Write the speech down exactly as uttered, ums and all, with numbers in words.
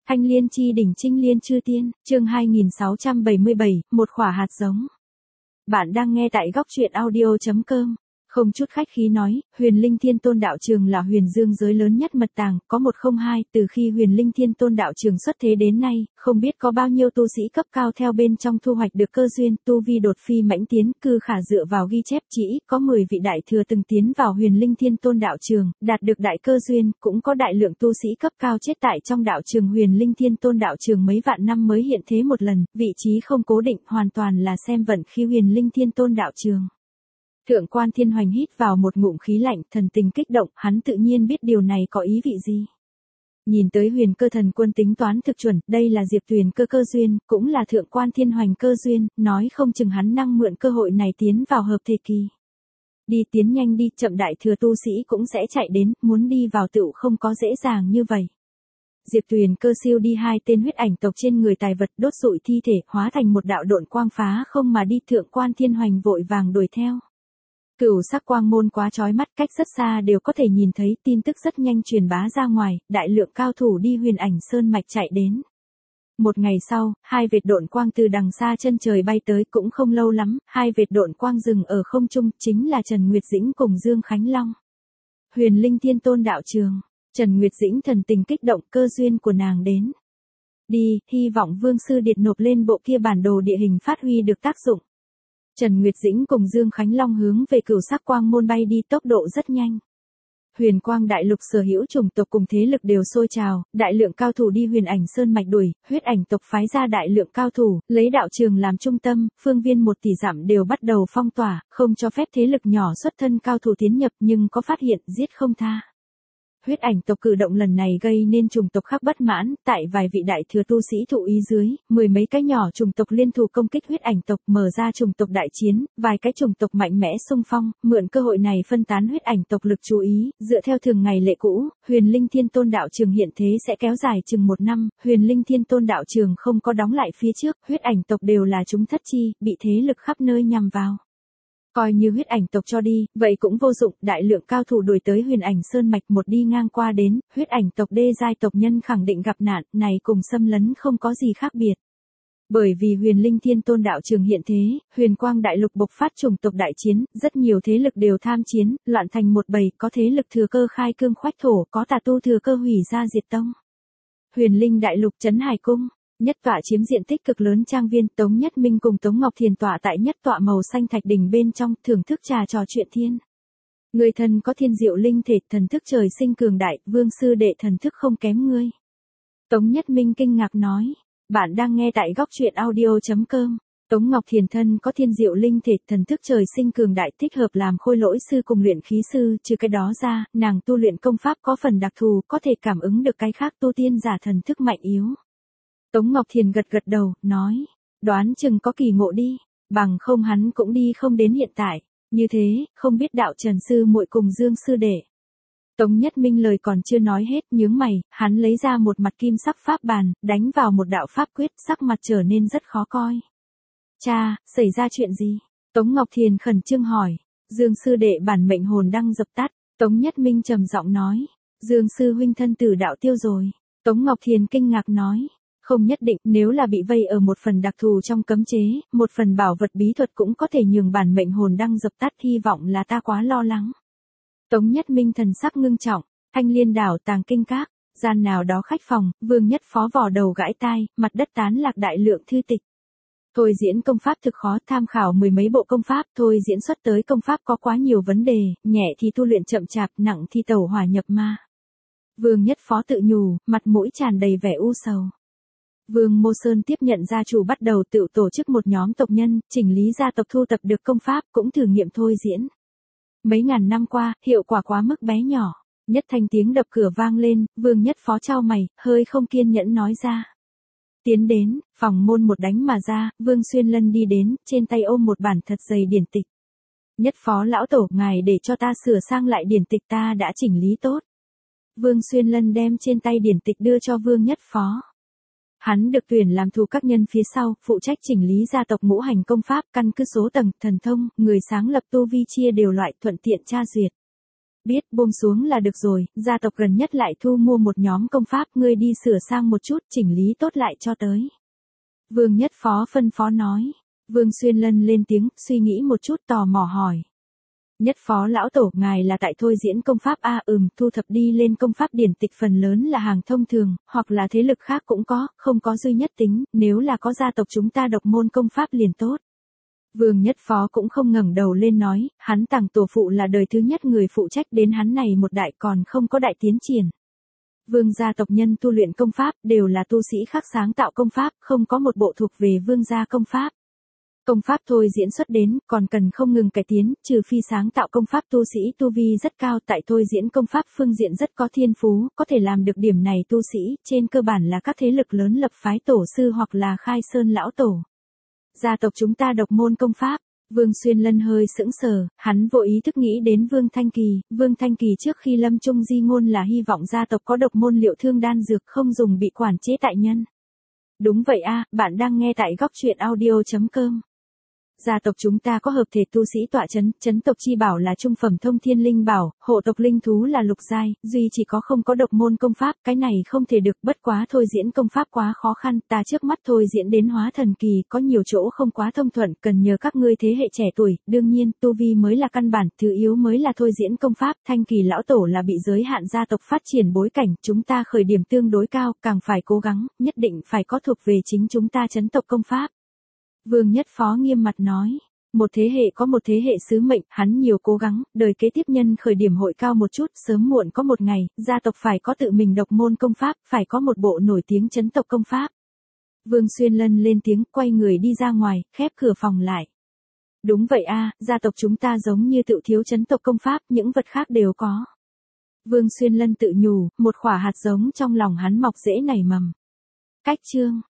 Thanh liên chi đỉnh trinh liên chư tiên, chương hai nghìn sáu trăm bảy mươi bảy, một quả hạt giống. Bạn đang nghe tại góc truyện audio chấm com. Không chút khách khí nói, Huyền Linh Thiên Tôn Đạo Trường là huyền dương giới lớn nhất mật tàng, có một không hai, từ khi Huyền Linh Thiên Tôn Đạo Trường xuất thế đến nay, không biết có bao nhiêu tu sĩ cấp cao theo bên trong thu hoạch được cơ duyên, tu vi đột phi mãnh tiến, cư khả dựa vào ghi chép chỉ, có mười vị đại thừa từng tiến vào Huyền Linh Thiên Tôn Đạo Trường, đạt được đại cơ duyên, cũng có đại lượng tu sĩ cấp cao chết tại trong đạo trường Huyền Linh Thiên Tôn Đạo Trường mấy vạn năm mới hiện thế một lần, vị trí không cố định, hoàn toàn là xem vận khí Huyền Linh Thiên Tôn Đạo Trường. Thượng quan Thiên Hoành hít vào một ngụm khí lạnh, thần tình kích động, hắn tự nhiên biết điều này có ý vị gì. Nhìn tới Huyền Cơ Thần Quân tính toán thực chuẩn, đây là Diệp Tuyền cơ cơ duyên, cũng là Thượng quan Thiên Hoành cơ duyên, nói không chừng hắn năng mượn cơ hội này tiến vào hợp thể kỳ. Đi tiến nhanh đi, chậm đại thừa tu sĩ cũng sẽ chạy đến, muốn đi vào tựu không có dễ dàng như vậy. Diệp Tuyền cơ siêu đi hai tên huyết ảnh tộc trên người tài vật, đốt sụi thi thể, hóa thành một đạo độn quang phá không mà đi. Thượng quan Thiên Hoành vội vàng đuổi theo. Cửu sắc quang môn quá chói mắt, cách rất xa đều có thể nhìn thấy, tin tức rất nhanh truyền bá ra ngoài, đại lượng cao thủ đi Huyền Ảnh Sơn mạch chạy đến. Một ngày sau, hai vệt độn quang từ đằng xa chân trời bay tới, cũng không lâu lắm, hai vệt độn quang dừng ở không trung, chính là Trần Nguyệt Dĩnh cùng Dương Khánh Long. Huyền Linh Thiên Tôn Đạo Trường, Trần Nguyệt Dĩnh thần tình kích động, cơ duyên của nàng đến. Đi, hy vọng Vương Sư Điệt nộp lên bộ kia bản đồ địa hình phát huy được tác dụng. Trần Nguyệt Dĩnh cùng Dương Khánh Long hướng về cửu sắc quang môn bay đi, tốc độ rất nhanh. Huyền Quang Đại Lục sở hữu chủng tộc cùng thế lực đều sôi trào, đại lượng cao thủ đi Huyền Ảnh Sơn mạch đuổi, huyết ảnh tộc phái ra đại lượng cao thủ, lấy đạo trường làm trung tâm, phương viên một tỷ dặm đều bắt đầu phong tỏa, không cho phép thế lực nhỏ xuất thân cao thủ tiến nhập, nhưng có phát hiện, giết không tha. Huyết ảnh tộc cử động lần này gây nên chủng tộc khác bất mãn, tại vài vị đại thừa tu sĩ thụ ý dưới, mười mấy cái nhỏ chủng tộc liên thủ công kích huyết ảnh tộc, mở ra chủng tộc đại chiến, vài cái chủng tộc mạnh mẽ xung phong, mượn cơ hội này phân tán huyết ảnh tộc lực chú ý, dựa theo thường ngày lệ cũ, Huyền Linh Thiên Tôn Đạo Trường hiện thế sẽ kéo dài chừng một năm, Huyền Linh Thiên Tôn Đạo Trường không có đóng lại phía trước, huyết ảnh tộc đều là chúng thất chi, bị thế lực khắp nơi nhằm vào. Coi như huyết ảnh tộc cho đi, vậy cũng vô dụng, đại lượng cao thủ đuổi tới Huyền Ảnh Sơn mạch, một đi ngang qua đến, huyết ảnh tộc đê giai tộc nhân khẳng định gặp nạn, này cùng xâm lấn không có gì khác biệt. Bởi vì Huyền Linh Thiên Tôn Đạo Trường hiện thế, Huyền Quang Đại Lục bộc phát chủng tộc đại chiến, rất nhiều thế lực đều tham chiến, loạn thành một bầy, có thế lực thừa cơ khai cương khoách thổ, có tà tu thừa cơ hủy ra diệt tông. Huyền Linh Đại Lục trấn Hải Cung, nhất tọa chiếm diện tích cực lớn trang viên, Tống Nhất Minh cùng Tống Ngọc Thiền tọa tại nhất tọa màu xanh thạch đỉnh bên trong, thưởng thức trà trò chuyện thiên. Người thần có thiên diệu linh thể, thần thức trời sinh cường đại, Vương Sư Đệ thần thức không kém ngươi. Tống Nhất Minh kinh ngạc nói, bạn đang nghe tại góc truyện audio chấm com. Tống Ngọc Thiền thân có thiên diệu linh thể, thần thức trời sinh cường đại, thích hợp làm khôi lỗi sư cùng luyện khí sư, trừ cái đó ra, nàng tu luyện công pháp có phần đặc thù, có thể cảm ứng được cái khác tu tiên giả thần thức mạnh yếu. Tống Ngọc Thiền gật gật đầu, nói, đoán chừng có kỳ ngộ đi, bằng không hắn cũng đi không đến hiện tại, như thế, không biết đạo Trần Sư muội cùng Dương Sư Đệ. Tống Nhất Minh lời còn chưa nói hết, nhướng mày, hắn lấy ra một mặt kim sắc pháp bàn, đánh vào một đạo pháp quyết, sắc mặt trở nên rất khó coi. Cha, xảy ra chuyện gì? Tống Ngọc Thiền khẩn trương hỏi. Dương Sư Đệ bản mệnh hồn đang dập tắt. Tống Nhất Minh trầm giọng nói, Dương Sư huynh thân tử đạo tiêu rồi. Tống Ngọc Thiền kinh ngạc nói, không nhất định, nếu là bị vây ở một phần đặc thù trong cấm chế, một phần bảo vật bí thuật cũng có thể nhường bản mệnh hồn đang dập tắt, hy vọng là ta quá lo lắng. Tống Nhất Minh thần sắc ngưng trọng, Thanh Liên đảo tàng kinh các, gian nào đó khách phòng, Vương Nhất Phó vò đầu gãi tai, mặt đất tán lạc đại lượng thư tịch. Thôi diễn công pháp thực khó, tham khảo mười mấy bộ công pháp, thôi diễn xuất tới công pháp có quá nhiều vấn đề, nhẹ thì tu luyện chậm chạp, nặng thì tẩu hỏa nhập ma. Vương Nhất Phó tự nhủ, mặt mũi tràn đầy vẻ u sầu. Vương Mô Sơn tiếp nhận gia chủ bắt đầu tự tổ chức một nhóm tộc nhân, chỉnh lý gia tộc thu tập được công pháp, cũng thử nghiệm thôi diễn. Mấy ngàn năm qua, hiệu quả quá mức bé nhỏ. Nhất thanh tiếng đập cửa vang lên, Vương Nhất Phó chau mày, hơi không kiên nhẫn nói ra. Tiến đến, phòng môn một đánh mà ra, Vương Xuyên Lân đi đến, trên tay ôm một bản thật dày điển tịch. Nhất Phó lão tổ, ngài để cho ta sửa sang lại điển tịch, ta đã chỉnh lý tốt. Vương Xuyên Lân đem trên tay điển tịch đưa cho Vương Nhất Phó. Hắn được tuyển làm thủ các nhân phía sau, phụ trách chỉnh lý gia tộc ngũ hành công pháp, căn cứ số tầng, thần thông, người sáng lập tu vi chia đều loại, thuận tiện tra duyệt. Biết, buông xuống là được rồi, gia tộc gần nhất lại thu mua một nhóm công pháp, ngươi đi sửa sang một chút, chỉnh lý tốt lại cho tới. Vương Nhất Phó phân phó nói. Vương Xuyên Lân lên tiếng, suy nghĩ một chút tò mò hỏi. Nhất Phó lão tổ, ngài là tại thôi diễn công pháp a? Ừm, thu thập đi lên công pháp điển tịch phần lớn là hàng thông thường, hoặc là thế lực khác cũng có, không có duy nhất tính, nếu là có gia tộc chúng ta độc môn công pháp liền tốt. Vương Nhất Phó cũng không ngẩng đầu lên nói, hắn Tằng tổ phụ là đời thứ nhất người phụ trách, đến hắn này một đại còn không có đại tiến triển. Vương gia tộc nhân tu luyện công pháp đều là tu sĩ khác sáng tạo công pháp, không có một bộ thuộc về vương gia công pháp. Công pháp thôi diễn xuất đến, còn cần không ngừng cải tiến, trừ phi sáng tạo công pháp tu sĩ tu vi rất cao, tại thôi diễn công pháp phương diện rất có thiên phú, có thể làm được điểm này tu sĩ, trên cơ bản là các thế lực lớn lập phái tổ sư hoặc là khai sơn lão tổ. Gia tộc chúng ta độc môn công pháp. Vương Xuyên Lân hơi sững sờ, hắn vô ý thức nghĩ đến Vương Thanh Kỳ, Vương Thanh Kỳ trước khi lâm chung di ngôn là hy vọng gia tộc có độc môn liệu thương đan dược không dùng bị quản chế tại nhân. Đúng vậy a, bạn đang nghe tại góc truyện audio chấm com. Gia tộc chúng ta có hợp thể tu sĩ tọa chấn, chấn tộc chi bảo là trung phẩm thông thiên linh bảo, hộ tộc linh thú là lục giai, duy chỉ có không có độc môn công pháp, cái này không thể được, bất quá thôi diễn công pháp quá khó khăn, ta trước mắt thôi diễn đến hóa thần kỳ, có nhiều chỗ không quá thông thuận, cần nhờ các ngươi thế hệ trẻ tuổi, đương nhiên, tu vi mới là căn bản, thứ yếu mới là thôi diễn công pháp, Thanh Kỳ lão tổ là bị giới hạn gia tộc phát triển bối cảnh, chúng ta khởi điểm tương đối cao, càng phải cố gắng, nhất định phải có thuộc về chính chúng ta chấn tộc công pháp. Vương Nhất Phó nghiêm mặt nói, một thế hệ có một thế hệ sứ mệnh, hắn nhiều cố gắng, đời kế tiếp nhân khởi điểm hội cao một chút, sớm muộn có một ngày, gia tộc phải có tự mình độc môn công pháp, phải có một bộ nổi tiếng chấn tộc công pháp. Vương Xuyên Lân lên tiếng, quay người đi ra ngoài, khép cửa phòng lại. Đúng vậy a, gia tộc chúng ta giống như tự thiếu chấn tộc công pháp, những vật khác đều có. Vương Xuyên Lân tự nhủ, một khỏa hạt giống trong lòng hắn mọc rễ nảy mầm. Cách chương